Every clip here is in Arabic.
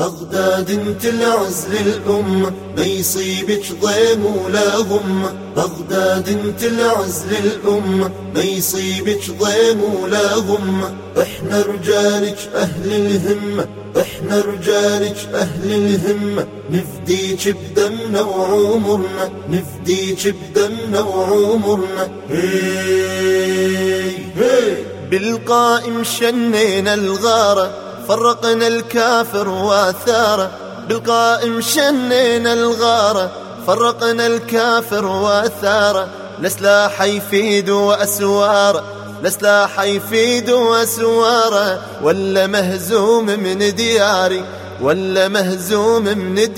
بغداد انت العز للأمة، ما يصيبك ضيم ولا غمة. بغداد انت العز للأمة، ما يصيبك ضيم ولا غمة. احنا رجالك أهل الهمة، احنا رجالك أهل الهمة. نفديك بدمنا وعمرنا، نفديك بدمنا وعمرنا. هي بالقائم شنينا الغارة، فرقنا الكافر واثاره. بالقائم شنينا الغارة، فرقنا الكافر واثاره. لا سلاح يفيد وأسواره، لا سلاح يفيد وأسواره. ولا مهزوم من دياري، ولا مهزوم من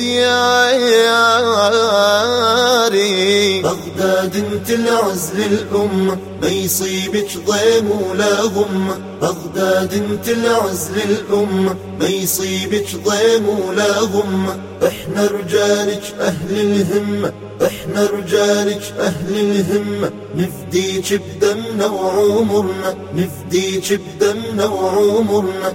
دياري. بغداد انت العز للأمة، ما يصيبك ضيم ولا غمة. بغداد انت العز للأمة، ما يصيبك ضيم ولا غمة. احنا رجالك أهل الهمة، احنا رجالك أهل الهمة. نفديك بدمنا وعمرنا، نفديك بدمنا وعمرنا.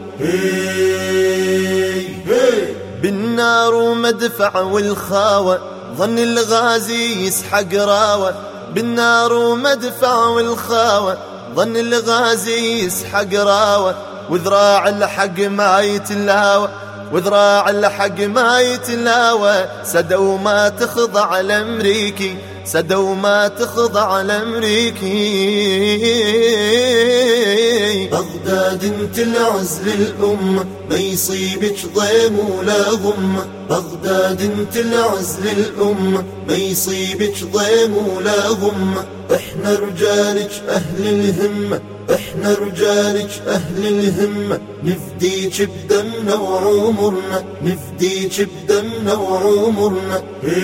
بالنار ومدفع والخاوة، ظن الغازي يسحق راوة. بالنار ومدفع والخاوة، ظن الغازي يسحق راوة. وذراع الحق ما يتلاوى، وذراع الحق ما يتلاوى. سدوا ما تخضع الأمريكي، سدوا ما تخضع الأمريكي. بغداد انت العز للأمة، ما يصيبك ضيم ولا غمة. بغداد انت العز للأمة، ما يصيبك ضيم ولا غمة. احنا رجالك أهل الهمة، احنا رجالك أهل الهمة. نفديك بدمنا وعمرنا، نفديك بدمنا وعمرنا.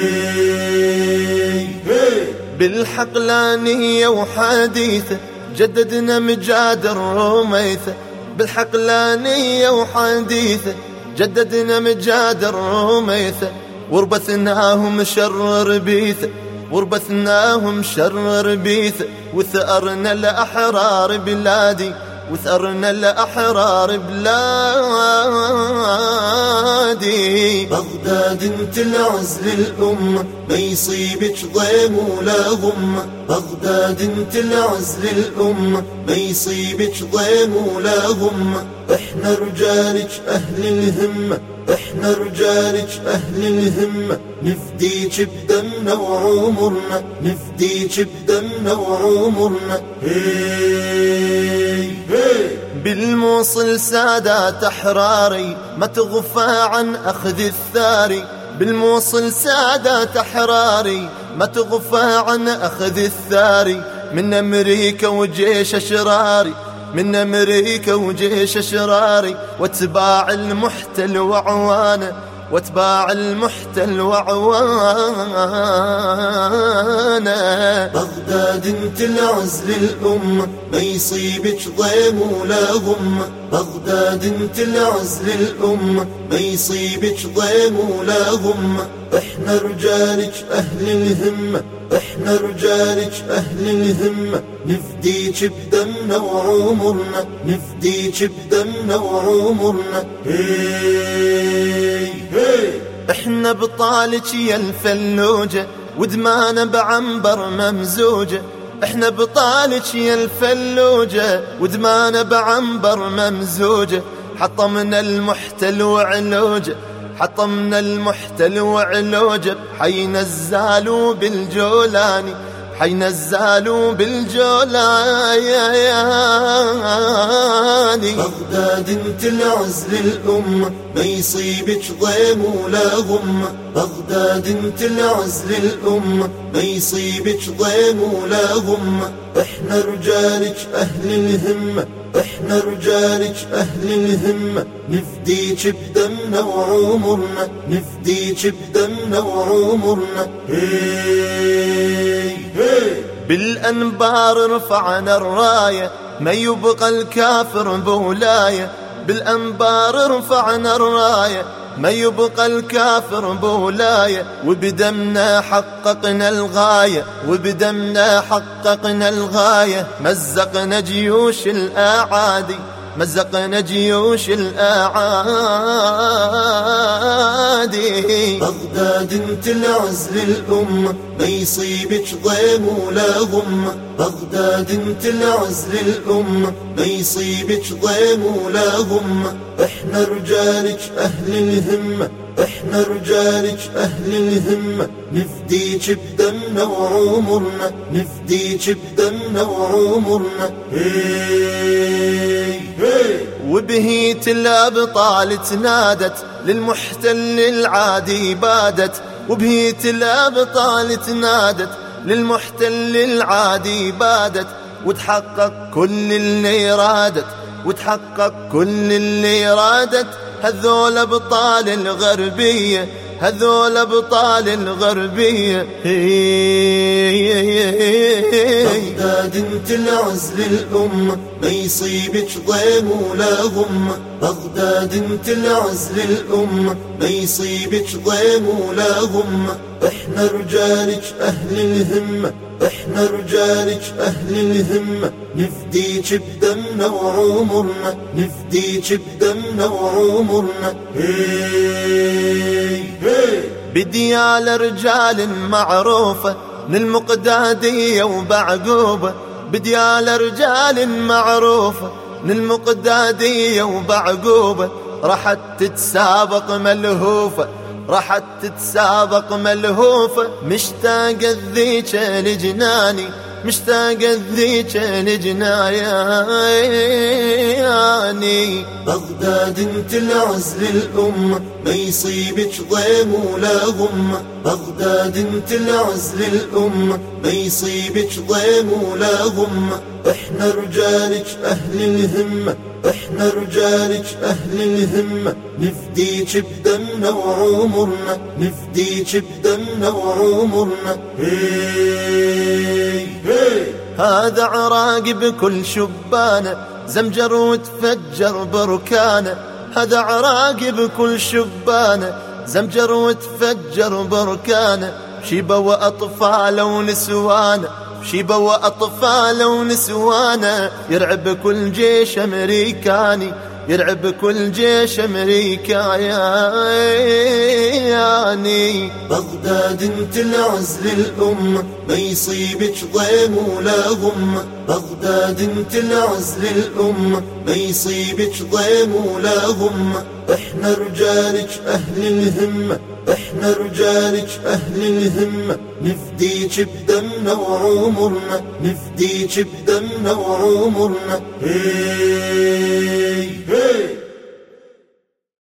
بالحقلانية وحديثة جددنا مجاد الروميثة. بالحقلانية وحديثة جددنا مجاد الروميثة. وربثناهم شر ربيثة، وربثناهم شر ربيثة. وثأرنا الأحرار بلادي، وثأرنا الأحرار بلادي. بغداد انت العز للأمة، ما يصيبك ضيم ولا غمة. بغداد انت العز للأمة، ما يصيبك ضيم ولا غمة. احنا رجالك أهل الهمة، احنا رجالك أهل الهمة. نفديك بدمنا وعمرنا، نفديك بدمنا وعمرنا. بالموصل سادات أحراري، ما تغفى عن أخذ الثاري. بالموصل سادات أحراري، ما تغفى عن أخذ الثاري. من أمريكا وجيش أشراري، من أمريكا وجيش أشراري. واتباع المحتل وعوانه، واتباع المحتل وعوانه. بغداد انت العز للأمة، ما يصيبك ضيم ولا غمة. بغداد انت العز للأمة، ما يصيبك ضيم ولا غمة. احنا رجالك أهل الهمة، احنا رجالك أهل الهمة. نفديك بدمنا وعمرنا، نفديك بدمنا وعمرنا. احنا بطالك يا الفلوجة، ودمانا بعنبر ممزوجة. احنا بطالك يا الفلوجة، ودمانا بعنبر ممزوجة. حطمنا المحتل وعلوجه، حطمنا المحتل وعلوجه. حي نزالوا بالجولاني، حي نزالوا بالجولاني. بغداد انت العز للأمة، ما يصيبك ضيم ولا غمة. بغداد انت العز للأمة، ما يصيبك ضيم ولا غمة. احنا رجالك أهل الهمة، احنا رجالك أهل الهمة. نفديك بدمنا وعمرنا، نفديك بدمنا وعمرنا. بالأنبار رفعنا الراية، ما يبقى الكافر بولاية. بالأنبار رفعنا الراية، ما يبقى الكافر بولاية. وبدمنا حققنا الغاية، وبدمنا حققنا الغاية. مزقنا جيوش الأعادي، مزقنا جيوش الأعادي. بغداد انت العز للأمة، ما يصيبك ضيم ولا غمة. بغداد انت العز للأمة، ما يصيبك ضيم ولا غمة. احنا رجالك أهل الهمة، احنا رجالك أهل الهمة، نفديك بدمنا وعمرنا، نفديك بدمنا وعمرنا. وبهيت الأبطال تنادت، للمحتل العادي بادت. وبهيت الأبطال تنادت، للمحتل العادي بادت. وتحقق كل اللي رادت، وتحقق كل اللي رادت. هذول أبطال الغربية، هذول أبطال الغربية. بغداد انت العز للأمة، ما يصيبك ضيم ولا غمة. بغداد انت العز للأمة، ما يصيبك ضيم ولا غمة. احنا رجالك أهل الهمة، احنا رجالك أهل الهمة، نفديك بدمنا وعمرنا، نفديك بدمنا وعمرنا. بديال رجال معروفة من المقدادية وبعقوبة. بديال رجال معروفة من المقدادية وبعقوبة. راحت تتسابق ملهوفة، راحت تتسابق ملهوفة. مشتاقة ذيك لجناني، مشتاقة ذيك لجناني. بغداد انت العز للأمة، ما يصيبك ضيم ولا غمة. بغداد انت العز للأمة، ما يصيبك ضيم ولا غمة. احنا رجالك أهل الهمة، احنا رجالك أهل الهمة، نفديك بدمنا وعمرنا، نفديك بدمنا وعمرنا. هذا عراق بكل شبانة، زمجر وتفجر بركانه. هذا عراق بكل شبانة، زمجر وتفجر بركانه. شيبة وأطفال ونسوانه، شيبة وأطفال ونسوانه. يرعب كل جيش أمريكاني، يرعب كل جيش أمريكاني. بغداد انت العز للأمة، ما يصيبك ضيم ولا غمة. بغداد انت العز للأمة، ما يصيبك ضيم ولا غمة. احنا رجالك أهل الهمة، احنا رجالك أهل الهمة، نفديك بدمنا وعمرنا، نفديك بدمنا وعمرنا.